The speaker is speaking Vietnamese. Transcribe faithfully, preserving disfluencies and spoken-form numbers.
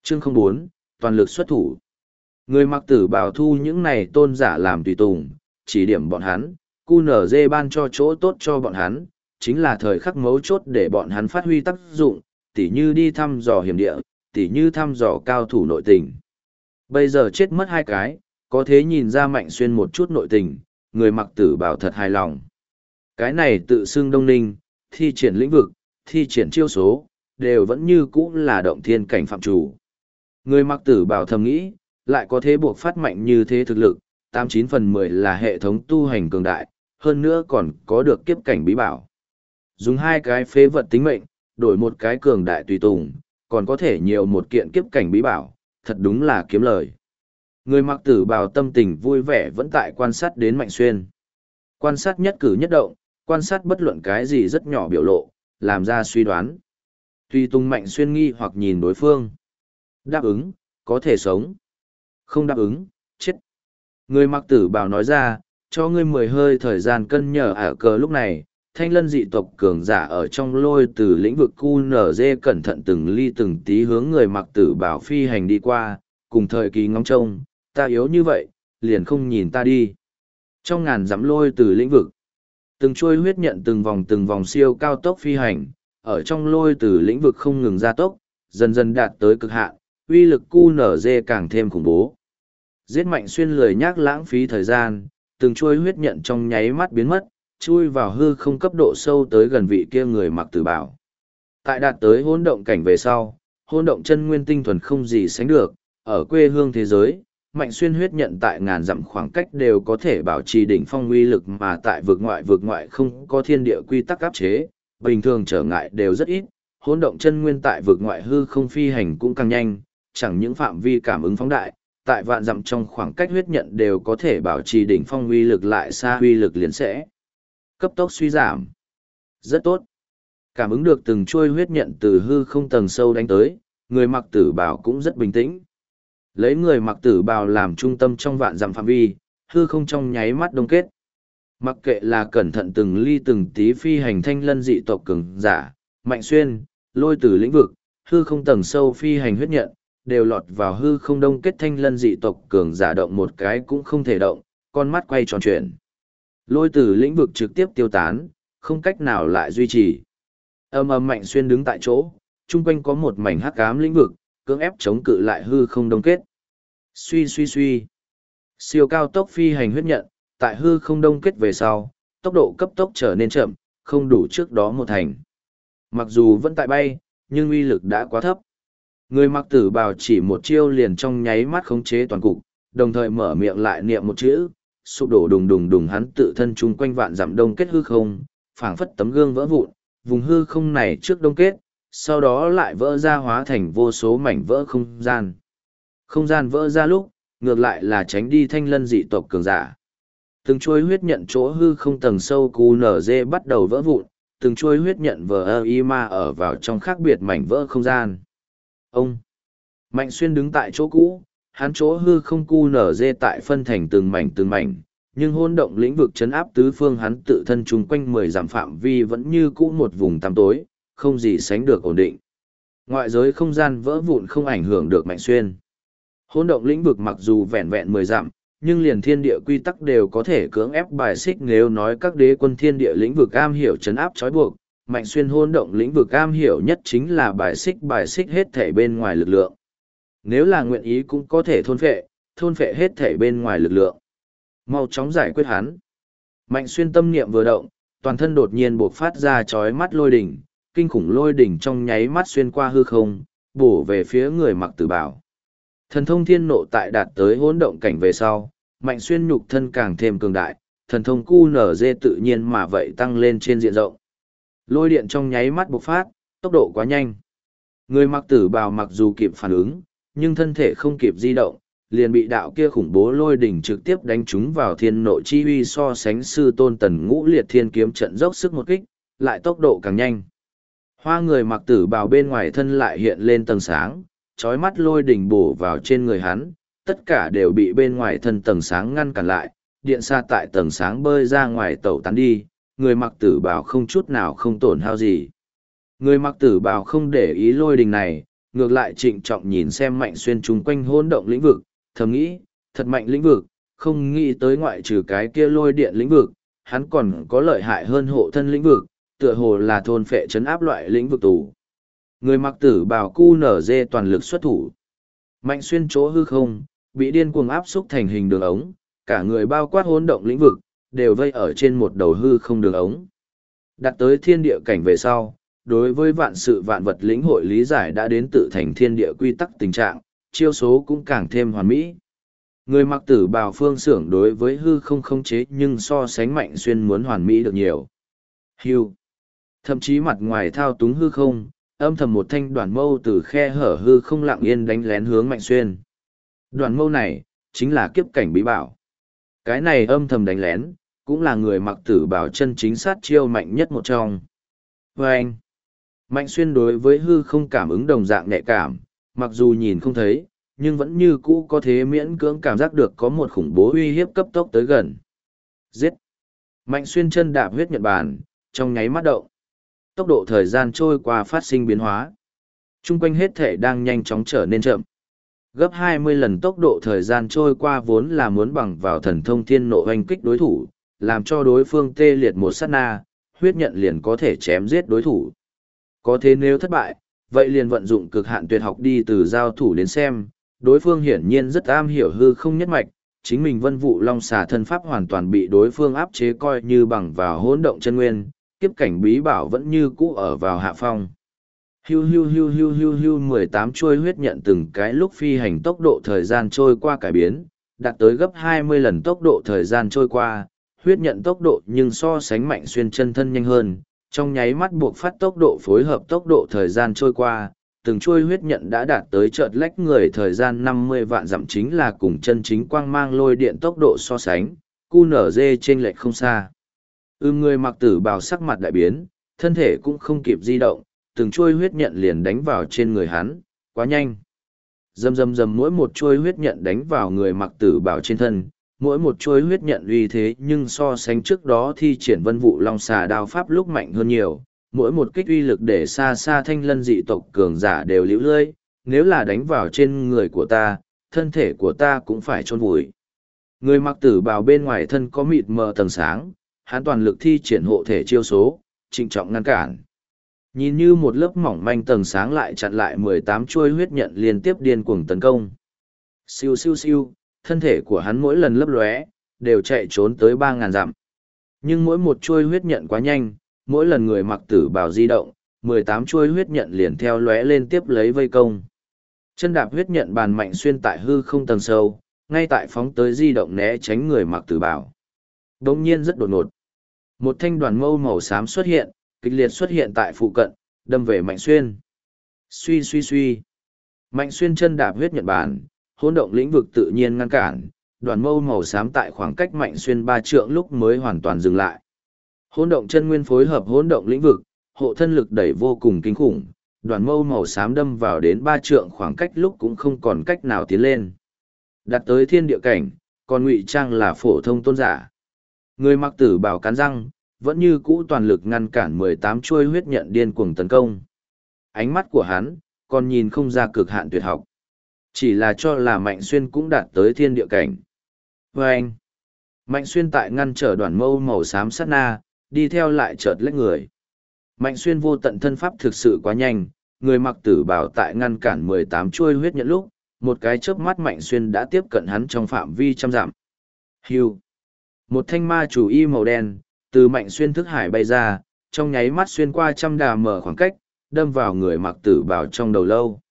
Chương không bốn, toàn lực xuất thủ. Người mặc tử bào thu những này tôn giả làm tùy tùng, chỉ điểm bọn hắn, quy en giê ban cho chỗ tốt cho bọn hắn, chính là thời khắc mấu chốt để bọn hắn phát huy tác dụng, tỉ như đi thăm dò hiểm địa, tỉ như thăm dò cao thủ nội tình. Bây giờ chết mất hai cái, có thế nhìn ra Mạnh Xuyên một chút nội tình, người mặc tử bào thật hài lòng. Cái này tự xưng Đông Ninh, thi triển lĩnh vực, thi triển chiêu số, đều vẫn như cũ là động thiên cảnh phạm chủ. Người mặc tử bào thầm nghĩ, lại có thế buộc phát mạnh như thế thực lực, tám chín phần mười là hệ thống tu hành cường đại, hơn nữa còn có được kiếp cảnh bí bảo. Dùng hai cái phế vật tính mệnh, đổi một cái cường đại tùy tùng, còn có thể nhiều một kiện kiếp cảnh bí bảo, thật đúng là kiếm lời. Người mặc tử bào tâm tình vui vẻ vẫn tại quan sát đến Mạnh Xuyên. Quan sát nhất cử nhất động, quan sát bất luận cái gì rất nhỏ biểu lộ, làm ra suy đoán. Tùy tùng Mạnh Xuyên nghi hoặc nhìn đối phương. Đáp ứng, có thể sống. Không đáp ứng, chết. Người mặc tử bào nói ra, cho ngươi mười hơi thời gian cân nhở ở cờ lúc này, thanh lân dị tộc cường giả ở trong lôi từ lĩnh vực quy en giê cẩn thận từng ly từng tí hướng người mặc tử bào phi hành đi qua, cùng thời kỳ ngóng trông, ta yếu như vậy, liền không nhìn ta đi. Trong ngàn dặm lôi từ lĩnh vực, từng chuôi huyết nhận từng vòng từng vòng siêu cao tốc phi hành, ở trong lôi từ lĩnh vực không ngừng gia tốc, dần dần đạt tới cực hạn, uy lực quy en giê càng thêm khủng bố. Giết Mạnh Xuyên lười nhác lãng phí thời gian, từng chuôi huyết nhận trong nháy mắt biến mất, chui vào hư không cấp độ sâu tới gần vị kia người mặc tử bào. Tại đạt tới hỗn động cảnh về sau, hỗn động chân nguyên tinh thuần không gì sánh được, ở quê hương thế giới, Mạnh Xuyên huyết nhận tại ngàn dặm khoảng cách đều có thể bảo trì đỉnh phong uy lực, mà tại vực ngoại vực ngoại không có thiên địa quy tắc áp chế, bình thường trở ngại đều rất ít, hỗn động chân nguyên tại vực ngoại hư không phi hành cũng càng nhanh, chẳng những phạm vi cảm ứng phóng đại, tại vạn dặm trong khoảng cách huyết nhận đều có thể bảo trì đỉnh phong uy lực, lại xa uy lực liền sẽ cấp tốc suy giảm. Rất tốt. Cảm ứng được từng chuôi huyết nhận từ hư không tầng sâu đánh tới, người mặc tử bào cũng rất bình tĩnh. Lấy người mặc tử bào làm trung tâm trong vạn dặm phạm vi, hư không trong nháy mắt đông kết. Mặc kệ là cẩn thận từng ly từng tí phi hành thanh lân dị tộc cường giả, Mạnh Xuyên, lôi từ lĩnh vực, hư không tầng sâu phi hành huyết nhận, đều lọt vào hư không đông kết thanh lân dị tộc cường giả động một cái cũng không thể động, con mắt quay tròn chuyển. Lôi từ lĩnh vực trực tiếp tiêu tán, không cách nào lại duy trì. Âm âm Mạnh Xuyên đứng tại chỗ, chung quanh có một mảnh hắc ám lĩnh vực, cưỡng ép chống cự lại hư không đông kết. Suy suy suy. Siêu cao tốc phi hành huyết nhận, tại hư không đông kết về sau, tốc độ cấp tốc trở nên chậm, không đủ trước đó một thành. Mặc dù vẫn tại bay, nhưng uy lực đã quá thấp. Người mặc tử bào chỉ một chiêu liền trong nháy mắt khống chế toàn cục, đồng thời mở miệng lại niệm một chữ, sụp đổ đùng đùng đùng, hắn tự thân chung quanh vạn dặm đông kết hư không, phảng phất tấm gương vỡ vụn, vùng hư không này trước đông kết, sau đó lại vỡ ra hóa thành vô số mảnh vỡ không gian. Không gian vỡ ra lúc, ngược lại là tránh đi thanh lân dị tộc cường giả. Từng chuôi huyết nhận chỗ hư không tầng sâu quy en giê bắt đầu vỡ vụn, từng chuôi huyết nhận vờ y ma ở vào trong khác biệt mảnh vỡ không gian. Ông Mạnh Xuyên đứng tại chỗ cũ, hắn chỗ hư không quy en giê tại phân thành từng mảnh từng mảnh, nhưng hôn động lĩnh vực chấn áp tứ phương hắn tự thân chung quanh mười dặm phạm vi vẫn như cũ một vùng tăm tối, không gì sánh được ổn định. Ngoại giới không gian vỡ vụn không ảnh hưởng được Mạnh Xuyên. Hôn động lĩnh vực mặc dù vẹn vẹn mười dặm, nhưng liền thiên địa quy tắc đều có thể cưỡng ép bài xích. Nếu nói các đế quân thiên địa lĩnh vực am hiểu chấn áp trói buộc, Mạnh Xuyên hôn động lĩnh vực am hiểu nhất chính là bài xích bài xích hết thể bên ngoài lực lượng. Nếu là nguyện ý cũng có thể thôn phệ, thôn phệ hết thể bên ngoài lực lượng. Mau chóng giải quyết hắn. Mạnh Xuyên tâm niệm vừa động, toàn thân đột nhiên bộc phát ra chói mắt lôi đỉnh, kinh khủng lôi đỉnh trong nháy mắt xuyên qua hư không, bổ về phía người mặc tử bào. Thần thông thiên nộ tại đạt tới hỗn động cảnh về sau, Mạnh Xuyên nhục thân càng thêm cường đại, thần thông quy en giê tự nhiên mà vậy tăng lên trên diện rộng. Lôi điện trong nháy mắt bộc phát, tốc độ quá nhanh. Người mặc tử bào mặc dù kịp phản ứng, nhưng thân thể không kịp di động, liền bị đạo kia khủng bố lôi đỉnh trực tiếp đánh trúng vào thiên nộ chi uy, so sánh sư tôn tần ngũ liệt thiên kiếm trận dốc sức một kích, lại tốc độ càng nhanh. Hoa người mặc tử bào bên ngoài thân lại hiện lên tầng sáng, chói mắt lôi đỉnh bổ vào trên người hắn, tất cả đều bị bên ngoài thân tầng sáng ngăn cản lại, điện xa tại tầng sáng bơi ra ngoài tẩu tán đi, người mặc tử bào không chút nào không tổn hao gì. Người mặc tử bào không để ý lôi đỉnh này, ngược lại trịnh trọng nhìn xem Mạnh Xuyên chung quanh hỗn động lĩnh vực, thầm nghĩ, thật mạnh lĩnh vực, không nghĩ tới ngoại trừ cái kia lôi điện lĩnh vực, hắn còn có lợi hại hơn hộ thân lĩnh vực, tựa hồ là thôn phệ chấn áp loại lĩnh vực tù. Người mặc tử bào cu nở dê toàn lực xuất thủ. Mạnh Xuyên chỗ hư không, bị điên cuồng áp xúc thành hình đường ống, cả người bao quát hỗn động lĩnh vực, đều vây ở trên một đầu hư không đường ống. Đặt tới thiên địa cảnh về sau, đối với vạn sự vạn vật lĩnh hội lý giải đã đến tự thành thiên địa quy tắc tình trạng, chiêu số cũng càng thêm hoàn mỹ. Người mặc tử bào phương xưởng đối với hư không không chế nhưng so sánh Mạnh Xuyên muốn hoàn mỹ được nhiều. Hưu. Thậm chí mặt ngoài thao túng hư không, âm thầm một thanh đoàn mâu từ khe hở hư không lặng yên đánh lén hướng Mạnh Xuyên. Đoàn mâu này, chính là kiếp cảnh bí bảo. Cái này âm thầm đánh lén, cũng là người mặc tử bào chân chính sát chiêu mạnh nhất một trong. Và anh, Mạnh Xuyên đối với hư không cảm ứng đồng dạng nhạy cảm, mặc dù nhìn không thấy, nhưng vẫn như cũ có thế miễn cưỡng cảm giác được có một khủng bố uy hiếp cấp tốc tới gần. Giết! Mạnh Xuyên chân đạp huyết nhật bản, trong nháy mắt động. Tốc độ thời gian trôi qua phát sinh biến hóa. Trung quanh hết thể đang nhanh chóng trở nên chậm. Gấp hai mươi lần tốc độ thời gian trôi qua vốn là muốn bằng vào thần thông thiên nộ hoành kích đối thủ, làm cho đối phương tê liệt một sát na, huyết nhận liền có thể chém giết đối thủ. Có thế nếu thất bại, vậy liền vận dụng cực hạn tuyệt học đi từ giao thủ đến xem, đối phương hiển nhiên rất am hiểu hư không nhất mạch, chính mình vân vụ long xà thân pháp hoàn toàn bị đối phương áp chế coi như bằng vào hỗn động chân nguyên, kiếp cảnh bí bảo vẫn như cũ ở vào hạ phong. Hiu hiu hiu hiu hiu hiu mười tám chuôi huyết nhận từng cái lúc phi hành tốc độ thời gian trôi qua cải biến, đạt tới gấp hai mươi lần tốc độ thời gian trôi qua, huyết nhận tốc độ nhưng so sánh Mạnh Xuyên chân thân nhanh hơn, trong nháy mắt buộc phát tốc độ phối hợp tốc độ thời gian trôi qua, từng chuôi huyết nhận đã đạt tới chợt lách người thời gian năm mươi vạn dặm chính là cùng chân chính quang mang lôi điện tốc độ so sánh, cu nở dê trên lệch không xa. Ưm người mặc tử bào sắc mặt đại biến, thân thể cũng không kịp di động, từng chuôi huyết nhận liền đánh vào trên người hắn, quá nhanh. Dầm dầm dầm mỗi một chuôi huyết nhận đánh vào người mặc tử bào trên thân, mỗi một chuôi huyết nhận uy thế nhưng so sánh trước đó thi triển vân vụ long xà đao pháp lúc mạnh hơn nhiều, mỗi một kích uy lực để xa xa thanh lân dị tộc cường giả đều liễu lơi, nếu là đánh vào trên người của ta, thân thể của ta cũng phải chôn vùi. Người mặc tử bào bên ngoài thân có mịt mờ tầng sáng, hắn toàn lực thi triển hộ thể chiêu số, trịnh trọng ngăn cản. Nhìn như một lớp mỏng manh tầng sáng lại chặn lại mười tám chuôi huyết nhận liên tiếp điên cuồng tấn công. Siêu siêu siêu, thân thể của hắn mỗi lần lấp lóe, đều chạy trốn tới ba ngàn dặm. Nhưng mỗi một chuôi huyết nhận quá nhanh, mỗi lần người mặc tử bào di động, mười tám chuôi huyết nhận liền theo lóe lên tiếp lấy vây công. Chân đạp huyết nhận bàn Mạnh Xuyên tại hư không tầng sâu, ngay tại phóng tới di động né tránh người mặc tử bào. Đống nhiên rất đột ngột. Một thanh đoàn mâu màu xám xuất hiện, kịch liệt xuất hiện tại phụ cận, đâm về Mạnh Xuyên. Suy suy suy. Mạnh Xuyên chân đạp huyết nhận bàn, hỗn động lĩnh vực tự nhiên ngăn cản, đoàn mâu màu xám tại khoảng cách Mạnh Xuyên ba trượng lúc mới hoàn toàn dừng lại. Hỗn động chân nguyên phối hợp hỗn động lĩnh vực, hộ thân lực đẩy vô cùng kinh khủng, đoàn mâu màu xám đâm vào đến ba trượng khoảng cách lúc cũng không còn cách nào tiến lên. Đặt tới thiên địa cảnh, còn ngụy trang là phổ thông tôn giả. Người mặc tử bào cắn răng, vẫn như cũ toàn lực ngăn cản mười tám chuôi huyết nhận điên cuồng tấn công. Ánh mắt của hắn, còn nhìn không ra cực hạn tuyệt học. Chỉ là cho là Mạnh Xuyên cũng đạt tới thiên địa cảnh. Và anh, Mạnh Xuyên tại ngăn trở đoàn mâu màu xám sát na, đi theo lại chợt lách người. Mạnh Xuyên vô tận thân pháp thực sự quá nhanh, người mặc tử bào tại ngăn cản mười tám chuôi huyết nhận lúc, một cái chớp mắt Mạnh Xuyên đã tiếp cận hắn trong phạm vi trăm dặm. Hưu. Một thanh ma chủ y màu đen, từ Mạnh Xuyên thức hải bay ra, trong nháy mắt xuyên qua trăm đà mở khoảng cách, đâm vào người mặc tử bào trong đầu lâu.